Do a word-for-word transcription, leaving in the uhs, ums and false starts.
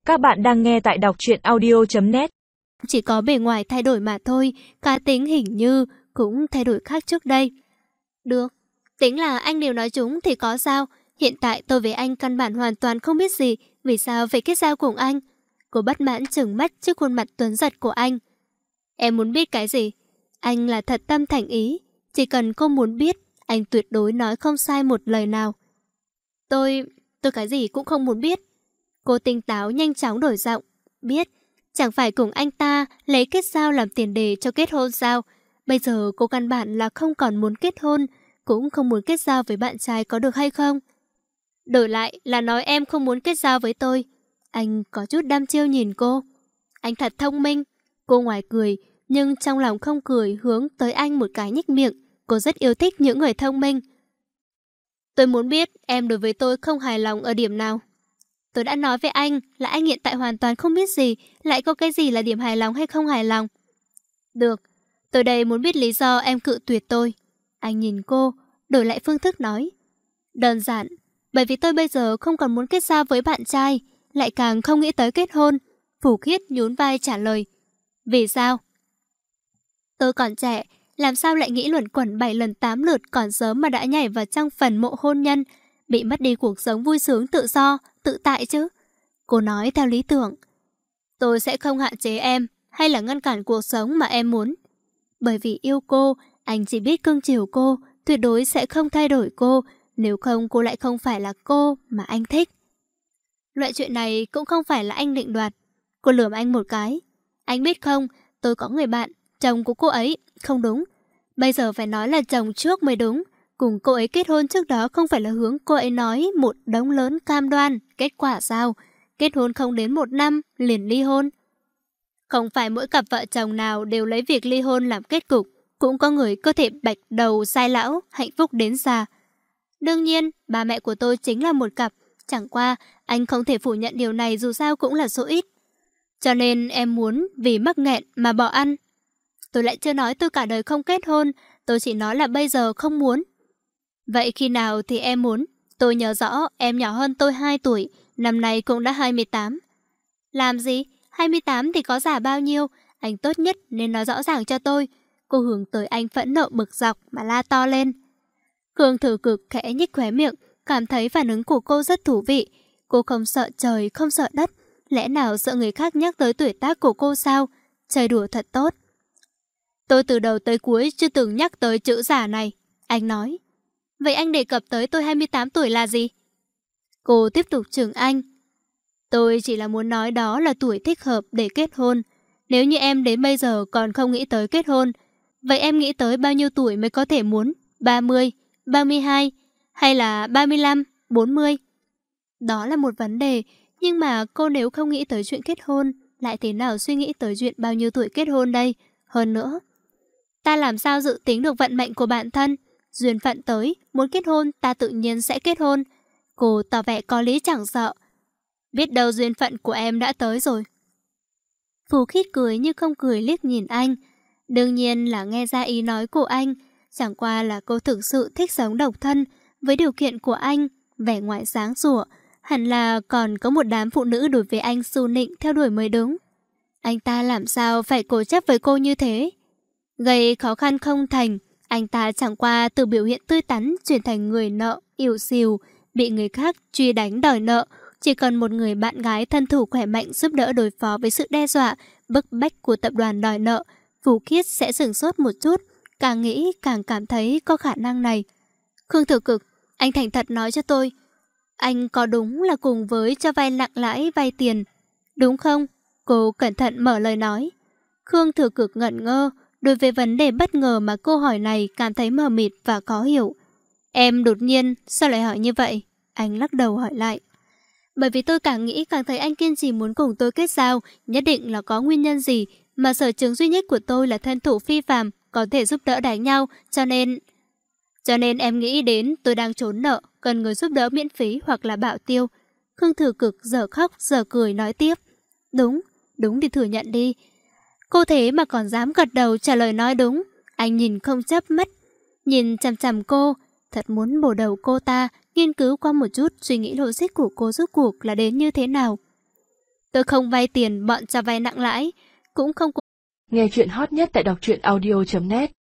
Các bạn đang nghe tại đọc truyện audio chấm net. Chỉ có bề ngoài thay đổi mà thôi, cá tính hình như cũng thay đổi khác trước đây. Được, tính là anh đều nói chúng thì có sao. Hiện tại tôi với anh căn bản hoàn toàn không biết gì, vì sao phải kết giao cùng anh. Cô bất mãn trừng mắt trước khuôn mặt tuấn giật của anh. Em muốn biết cái gì? Anh là thật tâm thành ý, chỉ cần cô muốn biết, anh tuyệt đối nói không sai một lời nào. Tôi, tôi cái gì cũng không muốn biết. Cô tinh táo nhanh chóng đổi giọng. Biết, chẳng phải cùng anh ta lấy kết giao làm tiền đề cho kết hôn sao? Bây giờ cô căn bản là không còn muốn kết hôn, cũng không muốn kết giao với bạn trai, có được hay không? Đổi lại là nói em không muốn kết giao với tôi. Anh có chút đăm chiêu nhìn cô. Anh thật thông minh. Cô ngoài cười, nhưng trong lòng không cười, hướng tới anh một cái nhếch miệng. Cô rất yêu thích những người thông minh. Tôi muốn biết em đối với tôi không hài lòng ở điểm nào. Tôi đã nói với anh là anh hiện tại hoàn toàn không biết gì, lại có cái gì là điểm hài lòng hay không hài lòng. Được, tôi đây muốn biết lý do em cự tuyệt tôi. Anh nhìn cô, đổi lại phương thức nói. Đơn giản, bởi vì tôi bây giờ không còn muốn kết giao với bạn trai, lại càng không nghĩ tới kết hôn. Phủ Khiết nhún vai trả lời. Vì sao? Tôi còn trẻ, làm sao lại nghĩ luẩn quẩn bảy lần tám lượt còn sớm mà đã nhảy vào trong phần mộ hôn nhân, bị mất đi cuộc sống vui sướng tự do, tự tại chứ. Cô nói theo lý tưởng. Tôi sẽ không hạn chế em, hay là ngăn cản cuộc sống mà em muốn. Bởi vì yêu cô, anh chỉ biết cưng chiều cô, tuyệt đối sẽ không thay đổi cô, nếu không cô lại không phải là cô mà anh thích. Loại chuyện này cũng không phải là anh định đoạt. Cô lườm anh một cái. Anh biết không, tôi có người bạn, chồng của cô ấy, không đúng. Bây giờ phải nói là chồng trước mới đúng. Cùng cô ấy kết hôn trước đó không phải là hướng cô ấy nói một đống lớn cam đoan. Kết quả sao? Kết hôn không đến một năm, liền ly hôn. Không phải mỗi cặp vợ chồng nào đều lấy việc ly hôn làm kết cục. Cũng có người có thể bạch đầu sai lão, hạnh phúc đến già. Đương nhiên, ba mẹ của tôi chính là một cặp. Chẳng qua, anh không thể phủ nhận điều này, dù sao cũng là số ít. Cho nên em muốn vì mắc nghẹn mà bỏ ăn. Tôi lại chưa nói tôi cả đời không kết hôn, tôi chỉ nói là bây giờ không muốn. Vậy khi nào thì em muốn? Tôi nhớ rõ em nhỏ hơn tôi hai tuổi, năm nay cũng đã hai mươi tám. Làm gì? hai mươi tám thì có già bao nhiêu? Anh tốt nhất nên nói rõ ràng cho tôi. Cô hướng tới anh phẫn nộ bực dọc mà la to lên. Khương Thử Cực khẽ nhếch khóe miệng, cảm thấy phản ứng của cô rất thú vị. Cô không sợ trời, không sợ đất. Lẽ nào sợ người khác nhắc tới tuổi tác của cô sao? Chơi đùa thật tốt. Tôi từ đầu tới cuối chưa từng nhắc tới chữ già này. Anh nói. Vậy anh đề cập tới tôi hai mươi tám tuổi là gì? Cô tiếp tục chừng anh. Tôi chỉ là muốn nói đó là tuổi thích hợp để kết hôn. Nếu như em đến bây giờ còn không nghĩ tới kết hôn, vậy em nghĩ tới bao nhiêu tuổi mới có thể muốn? ba mươi, ba mươi hai hay là ba mươi lăm, bốn mươi? Đó là một vấn đề, nhưng mà cô nếu không nghĩ tới chuyện kết hôn, lại thế nào suy nghĩ tới chuyện bao nhiêu tuổi kết hôn đây? Hơn nữa, ta làm sao dự tính được vận mệnh của bản thân? Duyên phận tới, muốn kết hôn, ta tự nhiên sẽ kết hôn. Cô tỏ vẻ có lý chẳng sợ. Biết đâu duyên phận của em đã tới rồi. Phù Khiết cười như không cười liếc nhìn anh. Đương nhiên là nghe ra ý nói của anh. Chẳng qua là cô thực sự thích sống độc thân. Với điều kiện của anh, vẻ ngoài sáng sủa, hẳn là còn có một đám phụ nữ đối với anh xu nịnh theo đuổi mới đúng. Anh ta làm sao phải cố chấp với cô như thế? Gây khó khăn không thành, anh ta chẳng qua từ biểu hiện tươi tắn chuyển thành người nợ, ỉu xìu, bị người khác truy đánh đòi nợ. Chỉ cần một người bạn gái thân thủ khỏe mạnh giúp đỡ đối phó với sự đe dọa, bức bách của tập đoàn đòi nợ, Phù Khiết sẽ sửng sốt một chút, càng nghĩ càng cảm thấy có khả năng này. Khương Thử Cực, anh thành thật nói cho tôi, anh có đúng là cùng với cho vay nặng lãi vay tiền, đúng không? Cô cẩn thận mở lời nói. Khương Thử Cực ngẩn ngơ, đối với vấn đề bất ngờ mà cô hỏi này cảm thấy mờ mịt và khó hiểu. Em đột nhiên, sao lại hỏi như vậy? Anh lắc đầu hỏi lại. Bởi vì tôi càng nghĩ càng thấy anh kiên trì muốn cùng tôi kết giao, nhất định là có nguyên nhân gì, mà sở trường duy nhất của tôi là thân thủ phi phàm, có thể giúp đỡ đánh nhau, cho nên... Cho nên em nghĩ đến tôi đang trốn nợ, cần người giúp đỡ miễn phí hoặc là bảo tiêu. Khương Thử Cực giờ khóc giờ cười nói tiếp. Đúng, đúng thì thừa nhận đi. Cô thế mà còn dám gật đầu trả lời nói đúng. Anh nhìn không chớp mắt, nhìn chằm chằm cô, thật muốn bổ đầu cô ta, nghiên cứu qua một chút suy nghĩ logic của cô rốt cuộc là đến như thế nào. Tôi không vay tiền bọn cho vay nặng lãi, cũng không. Nghe chuyện hot nhất tại đọc truyện audio chấm net.